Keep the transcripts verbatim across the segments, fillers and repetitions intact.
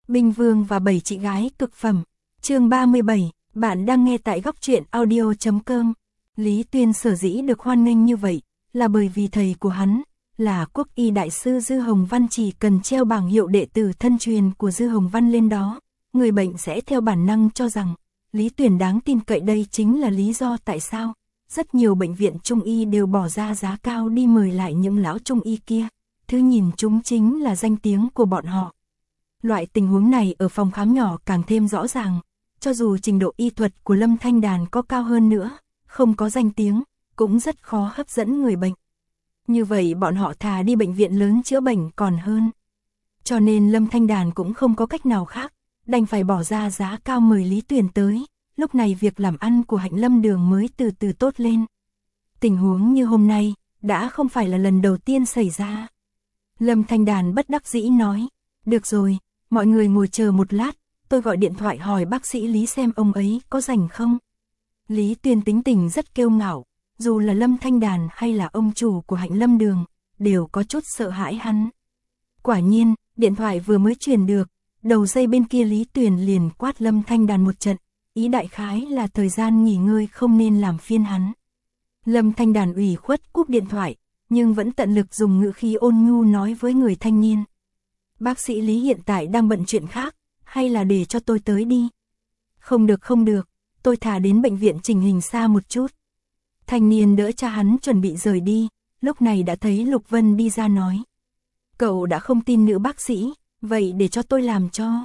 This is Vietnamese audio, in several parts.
Binh Vương và bảy chị gái cực phẩm. Chương ba mươi bảy, bạn đang nghe tại góc truyện audio chấm com. Lý Tuyên sở dĩ được hoan nghênh như vậy, là bởi vì thầy của hắn, là quốc y đại sư Dư Hồng Văn, chỉ cần treo bảng hiệu đệ tử thân truyền của Dư Hồng Văn lên đó, người bệnh sẽ theo bản năng cho rằng, Lý Tuyển đáng tin cậy. Đây chính là lý do tại sao, rất nhiều bệnh viện trung y đều bỏ ra giá cao đi mời lại những lão trung y kia, thứ nhìn chúng chính là danh tiếng của bọn họ. Loại tình huống này ở phòng khám nhỏ càng thêm rõ ràng, cho dù trình độ y thuật của Lâm Thanh Đàn có cao hơn nữa, không có danh tiếng, cũng rất khó hấp dẫn người bệnh. Như vậy bọn họ thà đi bệnh viện lớn chữa bệnh còn hơn. Cho nên Lâm Thanh Đàn cũng không có cách nào khác, đành phải bỏ ra giá cao mời Lý Tuyển tới. Lúc này việc làm ăn của Hạnh Lâm Đường mới từ từ tốt lên. Tình huống như hôm nay, đã không phải là lần đầu tiên xảy ra. Lâm Thanh Đàn bất đắc dĩ nói, được rồi, mọi người ngồi chờ một lát, tôi gọi điện thoại hỏi bác sĩ Lý xem ông ấy có rảnh không. Lý Tuyên tính tình rất kiêu ngạo, dù là Lâm Thanh Đàn hay là ông chủ của Hạnh Lâm Đường, đều có chút sợ hãi hắn. Quả nhiên, điện thoại vừa mới truyền được, đầu dây bên kia Lý Tuyển liền quát Lâm Thanh Đàn một trận, ý đại khái là thời gian nghỉ ngơi không nên làm phiên hắn. Lâm Thanh Đàn ủy khuất cúp điện thoại, nhưng vẫn tận lực dùng ngữ khí ôn nhu nói với người thanh niên. Bác sĩ Lý hiện tại đang bận chuyện khác, hay là để cho tôi tới đi? Không được không được, tôi thả đến bệnh viện chỉnh hình xa một chút. Thanh niên đỡ cha hắn chuẩn bị rời đi, lúc này đã thấy Lục Vân đi ra nói. Cậu đã không tin nữ bác sĩ, vậy để cho tôi làm cho.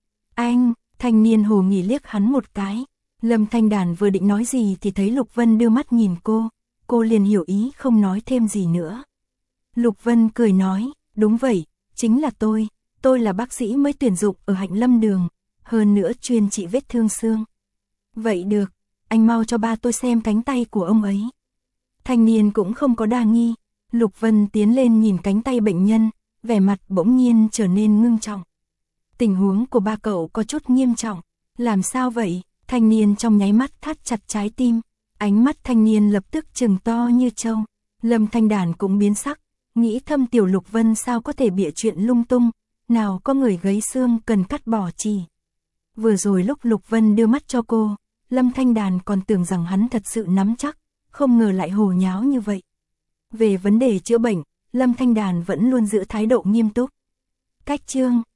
Anh, thanh niên hồ nghỉ liếc hắn một cái. Lâm Thanh Đàn vừa định nói gì thì thấy Lục Vân đưa mắt nhìn cô, cô liền hiểu ý không nói thêm gì nữa. Lục Vân cười nói, đúng vậy, chính là tôi, tôi là bác sĩ mới tuyển dụng ở Hạnh Lâm Đường, hơn nữa chuyên trị vết thương xương. Vậy được, anh mau cho ba tôi xem cánh tay của ông ấy. Thanh niên cũng không có đa nghi, Lục Vân tiến lên nhìn cánh tay bệnh nhân, vẻ mặt bỗng nhiên trở nên ngưng trọng. Tình huống của ba cậu có chút nghiêm trọng, làm sao vậy? Thanh niên trong nháy mắt thắt chặt trái tim, ánh mắt thanh niên lập tức trừng to như trâu. Lâm Thanh Đàn cũng biến sắc, nghĩ thâm tiểu Lục Vân sao có thể bịa chuyện lung tung, nào có người gãy xương cần cắt bỏ chỉ. Vừa rồi lúc Lục Vân đưa mắt cho cô, Lâm Thanh Đàn còn tưởng rằng hắn thật sự nắm chắc, không ngờ lại hồ nháo như vậy. Về vấn đề chữa bệnh, Lâm Thanh Đàn vẫn luôn giữ thái độ nghiêm túc. Cách chương